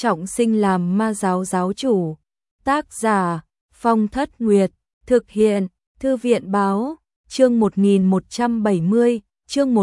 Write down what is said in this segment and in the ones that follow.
trọng sinh làm ma giáo giáo chủ. Tác giả Phong Thất Nguyệt, thực hiện Thư viện báo, chương 1170, chương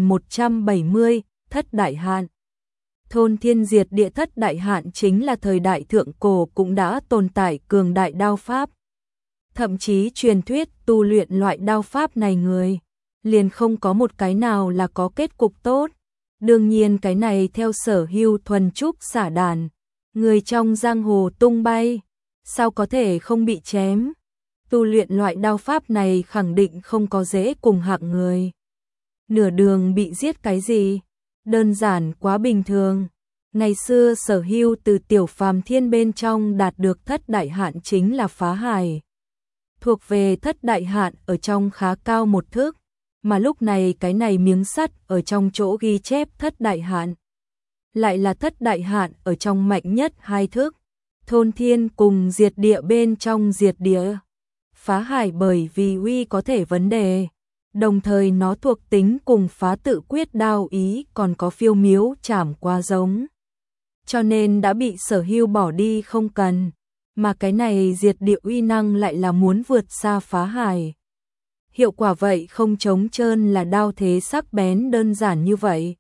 1170, Thất Đại Hạn. Thôn thiên diệt địa Thất Đại Hạn chính là thời đại thượng cổ cũng đã tồn tại cường đại đao pháp. Thậm chí truyền thuyết tu luyện loại đao pháp này người liền không có một cái nào là có kết cục tốt. Đương nhiên cái này theo Sở Hưu thuần trúc xả đàn, người trong giang hồ tung bay, sao có thể không bị chém. Tu luyện loại đao pháp này khẳng định không có dễ cùng hạng người. Nửa đường bị giết cái gì? Đơn giản quá bình thường. Ngày xưa Sở Hưu từ tiểu phàm thiên bên trong đạt được Thất Đại Hạn chính là phá hải. Thuộc về Thất Đại Hạn ở trong khá cao một thước, mà lúc này cái này miếng sắt ở trong chỗ ghi chép Thất Đại Hạn lại là Thất Đại Hạn ở trong mạnh nhất 2 thước. Thôn thiên cùng diệt địa bên trong diệt địa. Phá hải bởi vì uy có thể vấn đề, đồng thời nó thuộc tính cùng phá tự quyết đao ý còn có phiêu miếu chảm qua giống, cho nên đã bị Sở Hưu bỏ đi không cần. Mà cái này diệt địa uy năng lại là muốn vượt xa phá hải. Hiệu quả vậy không trống trơn là đao thế sắc bén đơn giản như vậy.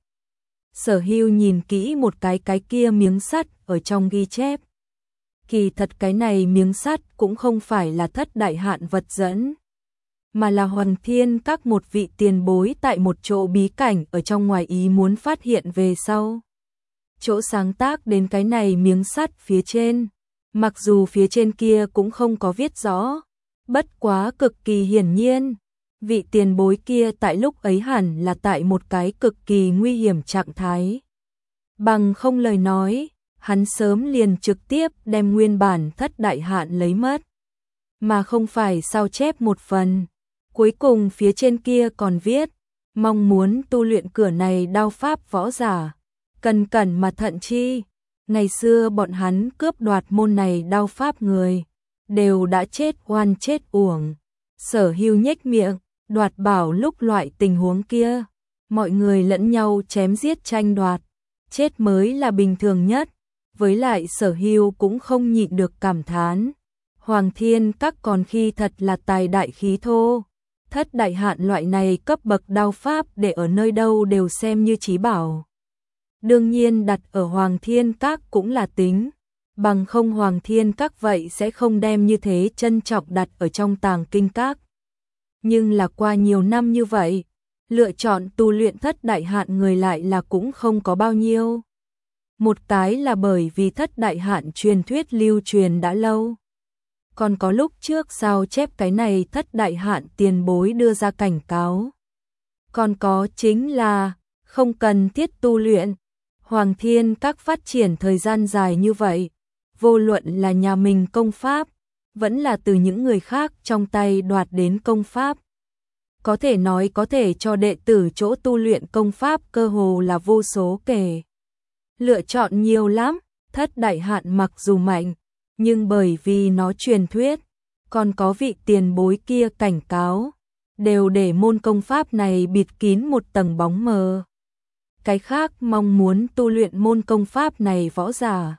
Sở Hưu nhìn kỹ một cái kia miếng sắt ở trong ghi chép. Kỳ thật cái này miếng sắt cũng không phải là Thất Đại Hạn vật dẫn, mà là Hoàng Thiên Các một vị tiền bối tại một chỗ bí cảnh ở trong ngoài ý muốn phát hiện về sau. Chỗ sáng tác đến cái này miếng sắt phía trên, mặc dù phía trên kia cũng không có viết rõ, bất quá cực kỳ hiển nhiên, vị tiền bối kia tại lúc ấy hẳn là tại một cái cực kỳ nguy hiểm trạng thái. Bằng không lời nói, hắn sớm liền trực tiếp đem nguyên bản Thất Đại Hạn lấy mất, mà không phải sao chép một phần. Cuối cùng phía trên kia còn viết, mong muốn tu luyện cửa này đao pháp võ giả, cần cẩn mà thận chi. Ngày xưa bọn hắn cướp đoạt môn này đao pháp người, đều đã chết oan chết uổng. Sở Hưu nhếch miệng, đoạt bảo lúc loại tình huống kia, mọi người lẫn nhau chém giết tranh đoạt, chết mới là bình thường nhất. Với lại Sở Hưu cũng không nhịn được cảm thán, Hoàng Thiên Các còn khi thật là tài đại khí thô. Thất Đại Hạn loại này cấp bậc đao pháp để ở nơi đâu đều xem như chí bảo. Đương nhiên đặt ở Hoàng Thiên Các cũng là tính, bằng không Hoàng Thiên Các vậy sẽ không đem như thế trân trọng đặt ở trong Tàng Kinh Các. Nhưng là qua nhiều năm như vậy, lựa chọn tu luyện Thất Đại Hạn người lại là cũng không có bao nhiêu. Một cái là bởi vì Thất Đại Hạn truyền thuyết lưu truyền đã lâu. Còn có lúc trước sao chép cái này Thất Đại Hạn tiền bối đưa ra cảnh cáo. Còn có chính là không cần thiết tu luyện. Hoàng Thiên Các phát triển thời gian dài như vậy, vô luận là nhà mình công pháp, vẫn là từ những người khác trong tay đoạt đến công pháp. Có thể nói có thể cho đệ tử chỗ tu luyện công pháp cơ hồ là vô số kể. Lựa chọn nhiều lắm. Thất Đại Hạn mặc dù mạnh, nhưng bởi vì nó truyền thuyết, còn có vị tiền bối kia cảnh cáo, đều để môn công pháp này bịt kín một tầng bóng mờ. Cái khác mong muốn tu luyện môn công pháp này võ giả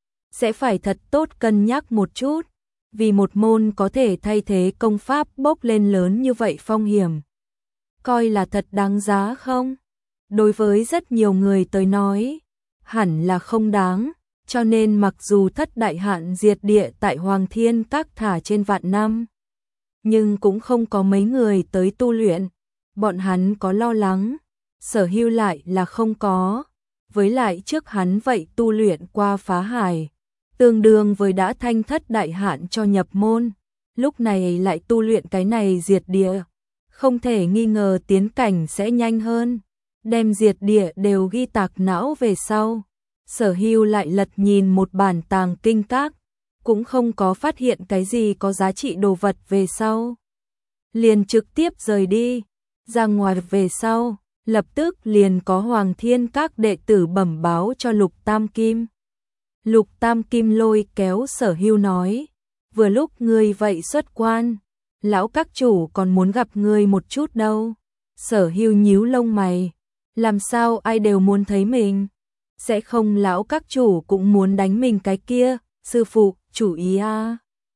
sẽ phải thật tốt cân nhắc một chút, vì một môn có thể thay thế công pháp bốc lên lớn như vậy phong hiểm, coi là thật đáng giá không? Đối với rất nhiều người tới nói, hẳn là không đáng, cho nên mặc dù Thất Đại Hạn diệt địa tại Hoàng Thiên Các thả trên vạn năm, nhưng cũng không có mấy người tới tu luyện. Bọn hắn có lo lắng, Sở Hưu lại là không có. Với lại trước hắn vậy tu luyện qua phá hải, tương đương với đã thanh Thất Đại Hạn cho nhập môn, lúc này lại tu luyện cái này diệt địa, không thể nghi ngờ tiến cảnh sẽ nhanh hơn. Đem diệt địa đều ghi tạc não về sau, Sở Hưu lại lật nhìn một bản Tàng Kinh Các, cũng không có phát hiện cái gì có giá trị đồ vật về sau. Liền trực tiếp rời đi, ra ngoài về sau, lập tức liền có Hoàng Thiên Các đệ tử bẩm báo cho Lục Tam Kim. Lục Tam Kim lôi kéo Sở Hưu nói, vừa lúc ngươi vậy xuất quan, lão các chủ còn muốn gặp ngươi một chút đâu. Sở Hưu nhíu lông mày, làm sao ai đều muốn thấy mình? Sẽ không lão các chủ cũng muốn đánh mình cái kia, sư phụ, chủ ý a.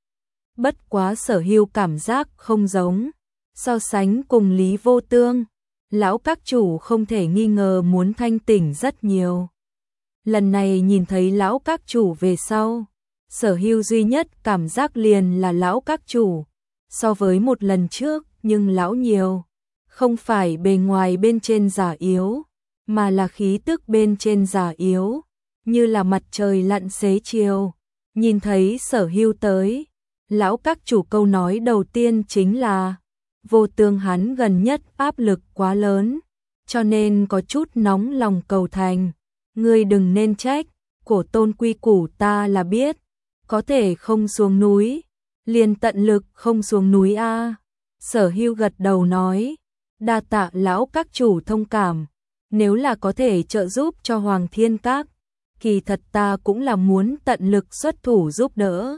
Bất quá Sở Hưu cảm giác không giống, so sánh cùng Lý Vô Tương, lão các chủ không thể nghi ngờ muốn thanh tỉnh rất nhiều. Lần này nhìn thấy lão các chủ về sau, Sở Hưu duy nhất cảm giác liền là lão các chủ, so với một lần trước nhưng lão nhiều, không phải bề ngoài bên trên giả yếu, mà là khí tức bên trên giả yếu, như là mặt trời lặn xế chiều. Nhìn thấy Sở Hưu tới, lão các chủ câu nói đầu tiên chính là Vô Tương hắn gần nhất áp lực quá lớn, cho nên có chút nóng lòng cầu thành. Ngươi đừng nên trách, cổ tôn quy củ ta là biết, có thể không xuống núi, liền tận lực không xuống núi a. Sở Hưu gật đầu nói, đa tạ lão các chủ thông cảm, nếu là có thể trợ giúp cho Hoàng Thiên Các, kỳ thật ta cũng là muốn tận lực xuất thủ giúp đỡ.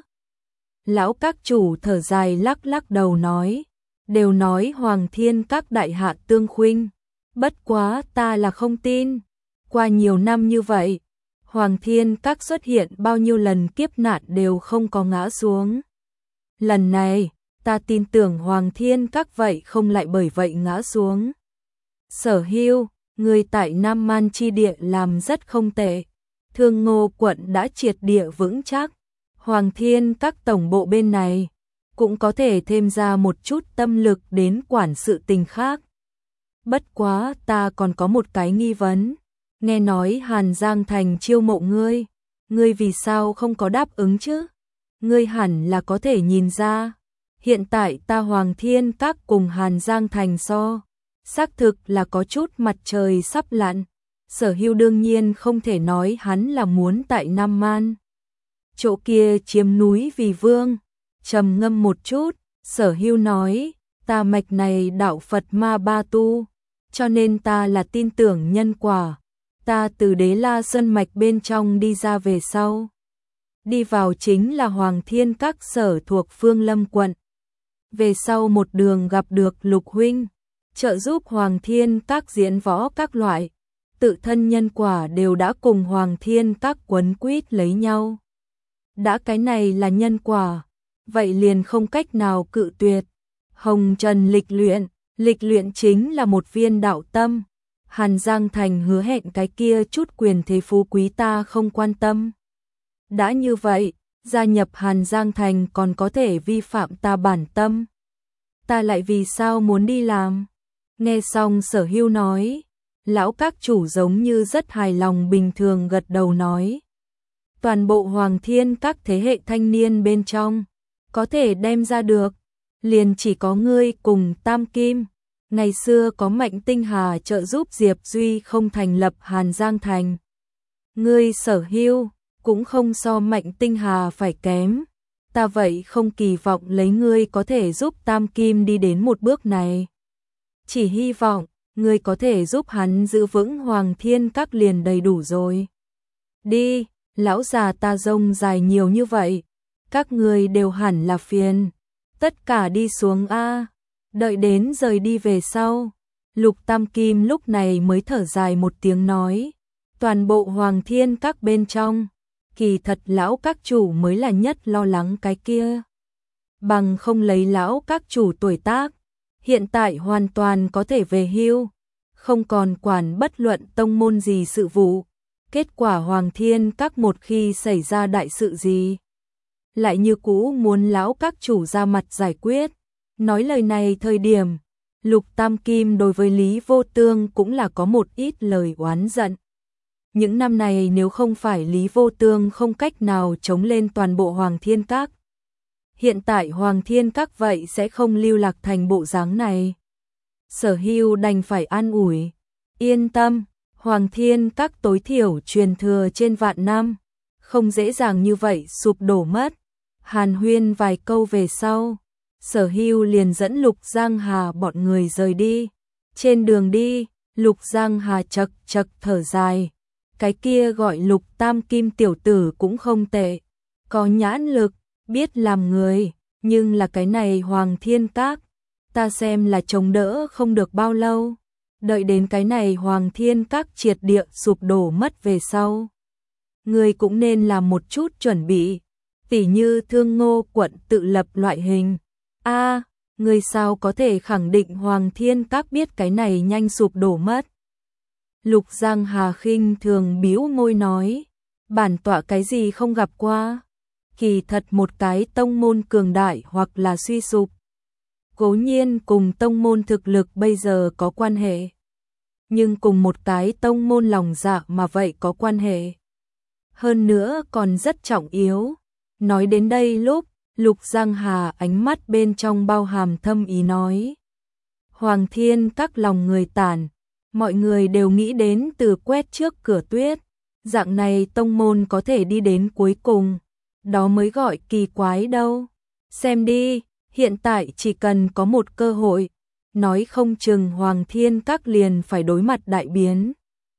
Lão các chủ thở dài lắc lắc đầu nói, đều nói Hoàng Thiên Các đại hạ tương khuynh, bất quá ta là không tin. Qua nhiều năm như vậy, Hoàng Thiên Các xuất hiện bao nhiêu lần kiếp nạn đều không có ngã xuống. Lần này, ta tin tưởng Hoàng Thiên Các vậy không lại bởi vậy ngã xuống. Sở Hưu, người tại Nam Man chi địa làm rất không tệ. Thương Ngô quận đã triệt địa vững chắc. Hoàng Thiên Các tổng bộ bên này cũng có thể thêm ra một chút tâm lực đến quản sự tình khác. Bất quá ta còn có một cái nghi vấn. Nghe nói Hàn Giang Thành chiêu mộ ngươi vì sao không có đáp ứng chứ? Ngươi hẳn là có thể nhìn ra, hiện tại ta Hoàng Thiên Các cùng Hàn Giang Thành so, xác thực là có chút mặt trời sắp lặn. Sở Hưu đương nhiên không thể nói hắn là muốn tại Nam Man chỗ kia chiếm núi vì vương. Trầm ngâm một chút, Sở Hưu nói, ta mạch này đạo Phật ma ba tu, cho nên ta là tin tưởng nhân quả. Ta từ Đế La Sơn mạch bên trong đi ra về sau, đi vào chính là Hoàng Thiên Các sở thuộc Phương Lâm quận. Về sau một đường gặp được Lục huynh, trợ giúp Hoàng Thiên Các diễn võ các loại, tự thân nhân quả đều đã cùng Hoàng Thiên Các quấn quýt lấy nhau. Đã cái này là nhân quả, vậy liền không cách nào cự tuyệt. Hồng Trần lịch luyện chính là một viên đạo tâm. Hàn Giang Thành hứa hẹn cái kia chút quyền thế phú quý ta không quan tâm. Đã như vậy, gia nhập Hàn Giang Thành còn có thể vi phạm ta bản tâm. Ta lại vì sao muốn đi làm? Nghe xong Sở Hưu nói, lão các chủ giống như rất hài lòng bình thường gật đầu nói. Toàn bộ Hoàng Thiên Các thế hệ thanh niên bên trong, có thể đem ra được, liền chỉ có ngươi cùng Tam Kim. Ngày xưa có Mạnh Tinh Hà trợ giúp Diệp Duy không thành lập Hàn Giang Thành. Ngươi Sở Hưu cũng không so Mạnh Tinh Hà phải kém. Ta vậy không kỳ vọng lấy ngươi có thể giúp Tam Kim đi đến một bước này. Chỉ hy vọng ngươi có thể giúp hắn giữ vững Hoàng Thiên Các liền đầy đủ rồi. Đi, lão già ta rông dài nhiều như vậy, các ngươi đều hẳn là phiền. Tất cả đi xuống a. Đợi đến rời đi về sau, Lục Tam Kim lúc này mới thở dài một tiếng nói, toàn bộ Hoàng Thiên Các bên trong, kỳ thật lão các chủ mới là nhất lo lắng cái kia. Bằng không lấy lão các chủ tuổi tác, hiện tại hoàn toàn có thể về hưu, không còn quản bất luận tông môn gì sự vụ. Kết quả Hoàng Thiên Các một khi xảy ra đại sự gì, lại như cũ muốn lão các chủ ra mặt giải quyết. Nói lời này thời điểm, Lục Tam Kim đối với Lý Vô Tương cũng là có một ít lời oán giận. Những năm này nếu không phải Lý Vô Tương không cách nào chống lên toàn bộ Hoàng Thiên Các, hiện tại Hoàng Thiên Các vậy sẽ không lưu lạc thành bộ dáng này. Sở Hưu đành phải an ủi, yên tâm, Hoàng Thiên Các tối thiểu truyền thừa trên vạn năm, không dễ dàng như vậy sụp đổ mất. Hàn huyên vài câu về sau, Sở Hưu liền dẫn Lục Giang Hà bọn người rời đi. Trên đường đi, Lục Giang Hà chật chật thở dài. Cái kia gọi Lục Tam Kim tiểu tử cũng không tệ, có nhãn lực, biết làm người, nhưng là cái này Hoàng Thiên Các, ta xem là chống đỡ không được bao lâu. Đợi đến cái này Hoàng Thiên Các triệt địa sụp đổ mất về sau. Ngươi cũng nên làm một chút chuẩn bị, tỉ như Thương Ngô quận tự lập loại hình. Ngươi sao có thể khẳng định Hoàng Thiên Các biết cái này nhanh sụp đổ mất? Lục Giang Hà khinh thường bĩu môi nói, bản tọa cái gì không gặp qua. Kỳ thật một cái tông môn cường đại hoặc là suy sụp, cố nhiên cùng tông môn thực lực bây giờ có quan hệ, nhưng cùng một cái tông môn lòng dạ mà vậy có quan hệ. Hơn nữa còn rất trọng yếu. Nói đến đây lúc, Lục Giang Hà ánh mắt bên trong bao hàm thâm ý nói. Hoàng Thiên Các lòng người tản, mọi người đều nghĩ đến từ quét trước cửa tuyết. Dạng này tông môn có thể đi đến cuối cùng, đó mới gọi kỳ quái đâu. Xem đi, hiện tại chỉ cần có một cơ hội, nói không chừng Hoàng Thiên Các liền phải đối mặt đại biến.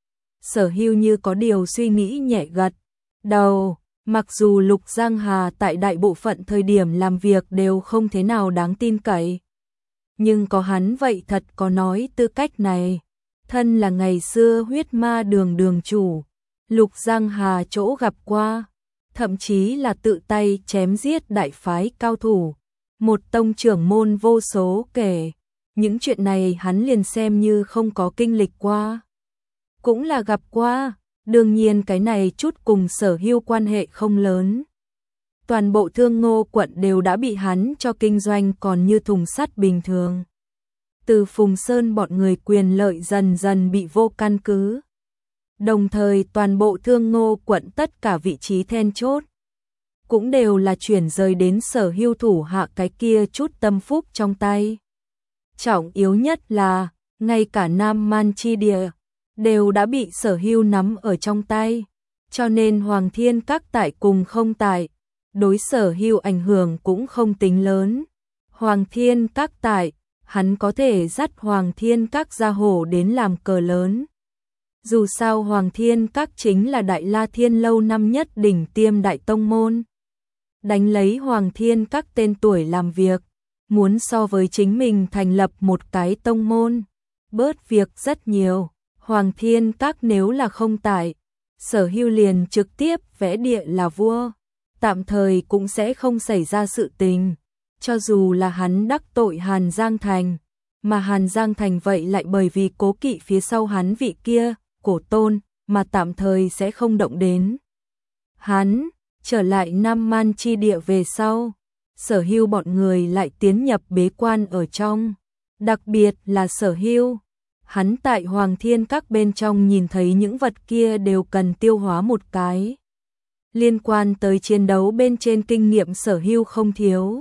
Sở Hưu như có điều suy nghĩ nhẹ gật đầu, mặc dù Lục Giang Hà tại đại bộ phận thời điểm làm việc đều không thế nào đáng tin cậy, nhưng có hắn vậy thật có nói tư cách này. Thân là ngày xưa huyết ma đường đường chủ, Lục Giang Hà chỗ gặp qua, thậm chí là tự tay chém giết đại phái cao thủ, một tông trưởng môn vô số kể. Những chuyện này hắn liền xem như không có kinh lịch qua, cũng là gặp qua. Đương nhiên cái này chút cùng Sở Hưu quan hệ không lớn. Toàn bộ Thương Ngô quận đều đã bị hắn cho kinh doanh còn như thùng sắt bình thường. Từ Phùng Sơn bọn người quyền lợi dần dần bị vô căn cứ. Đồng thời toàn bộ Thương Ngô quận tất cả vị trí then chốt cũng đều là chuyển rời đến Sở Hưu thủ hạ cái kia chút tâm phúc trong tay. Trọng yếu nhất là, ngay cả Nam Man chi địa đều đã bị Sở Hưu nắm ở trong tay, cho nên Hoàng Thiên Các tại cùng không tại, đối Sở Hưu ảnh hưởng cũng không tính lớn. Hoàng Thiên Các tại, hắn có thể dắt Hoàng Thiên Các ra hổ đến làm cờ lớn. Dù sao Hoàng Thiên Các chính là Đại La Thiên lâu năm nhất đỉnh tiêm đại tông môn. Đánh lấy Hoàng Thiên Các tên tuổi làm việc, muốn so với chính mình thành lập một cái tông môn, bớt việc rất nhiều. Hoàng Thiên Các nếu là không tại, Sở Hưu liền trực tiếp vẽ địa là vua, tạm thời cũng sẽ không xảy ra sự tình. Cho dù là hắn đắc tội Hàn Giang Thành, mà Hàn Giang Thành vậy lại bởi vì cố kỵ phía sau hắn vị kia, Cổ Tôn, mà tạm thời sẽ không động đến. Hắn, trở lại Nam Man chi địa về sau, Sở Hưu bọn người lại tiến nhập bế quan ở trong. Đặc biệt là Sở Hưu, hắn tại Hoàng Thiên Các bên trong nhìn thấy những vật kia đều cần tiêu hóa một cái. Liên quan tới chiến đấu bên trên kinh nghiệm Sở Hưu không thiếu.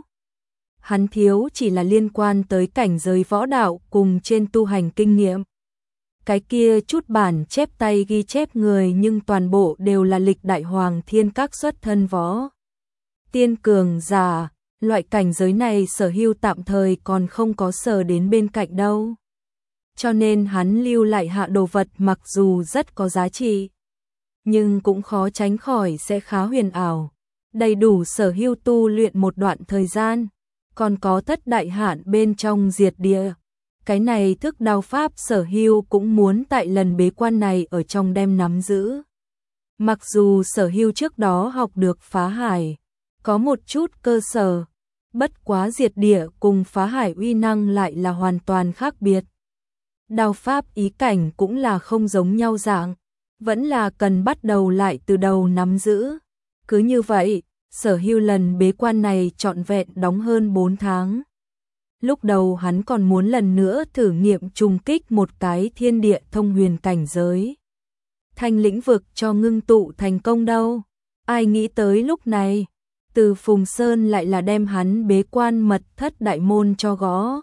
Hắn thiếu chỉ là liên quan tới cảnh giới võ đạo cùng trên tu hành kinh nghiệm. Cái kia chút bản chép tay ghi chép người nhưng toàn bộ đều là lịch đại Hoàng Thiên Các xuất thân võ tiên cường giả, loại cảnh giới này Sở Hưu tạm thời còn không có sở đến bên cạnh đâu. Cho nên hắn lưu lại hạ đồ vật mặc dù rất có giá trị, nhưng cũng khó tránh khỏi sẽ khá huyền ảo, đầy đủ Sở Hưu tu luyện một đoạn thời gian, còn có thất đại hạn bên trong diệt địa. Cái này thức đao pháp Sở Hưu cũng muốn tại lần bế quan này ở trong đem nắm giữ. Mặc dù Sở Hưu trước đó học được phá hải, có một chút cơ sở, bất quá diệt địa cùng phá hải uy năng lại là hoàn toàn khác biệt. Đao pháp ý cảnh cũng là không giống nhau dạng, vẫn là cần bắt đầu lại từ đầu nắm giữ. Cứ như vậy, Sở Hưu lần bế quan này trọn vẹn đóng hơn 4 tháng. Lúc đầu hắn còn muốn lần nữa thử nghiệm trùng kích một cái thiên địa thông huyền cảnh giới. Thanh lĩnh vực cho ngưng tụ thành công đâu. Ai nghĩ tới lúc này, Từ Phùng Sơn lại là đem hắn bế quan mật thất đại môn cho gõ.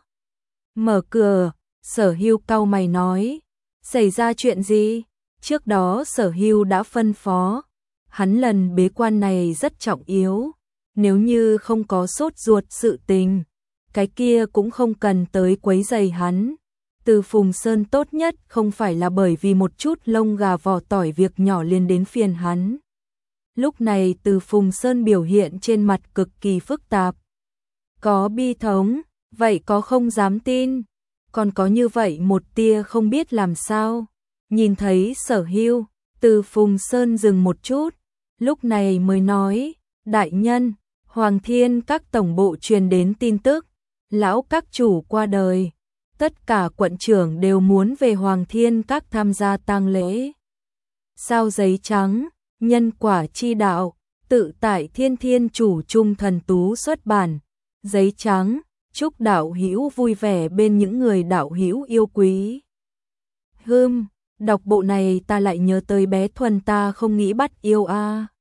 Mở cửa, Sở Hưu cau mày nói, xảy ra chuyện gì? Trước đó Sở Hưu đã phân phó, hắn lần bế quan này rất trọng yếu, nếu như không có sốt ruột sự tình, cái kia cũng không cần tới quấy rầy hắn. Từ Phùng Sơn tốt nhất không phải là bởi vì một chút lông gà vỏ tỏi việc nhỏ liên đến phiền hắn. Lúc này Từ Phùng Sơn biểu hiện trên mặt cực kỳ phức tạp. Có bi thống, vậy có không dám tin, còn có như vậy một tia không biết làm sao. Nhìn thấy Sở Hưu, Từ Phùng Sơn dừng một chút, lúc này mới nói, đại nhân, Hoàng Thiên các tổng bộ truyền đến tin tức, lão các chủ qua đời, tất cả quận trưởng đều muốn về Hoàng Thiên các tham gia tang lễ. Sao giấy trắng, nhân quả chi đạo, tự tại Thiên Thiên chủ trung thần tú xuất bản, giấy trắng, chúc đạo hữu vui vẻ bên những người đạo hữu yêu quý. Đọc bộ này ta lại nhớ tới bé Thuần ta không nghĩ bắt yêu a.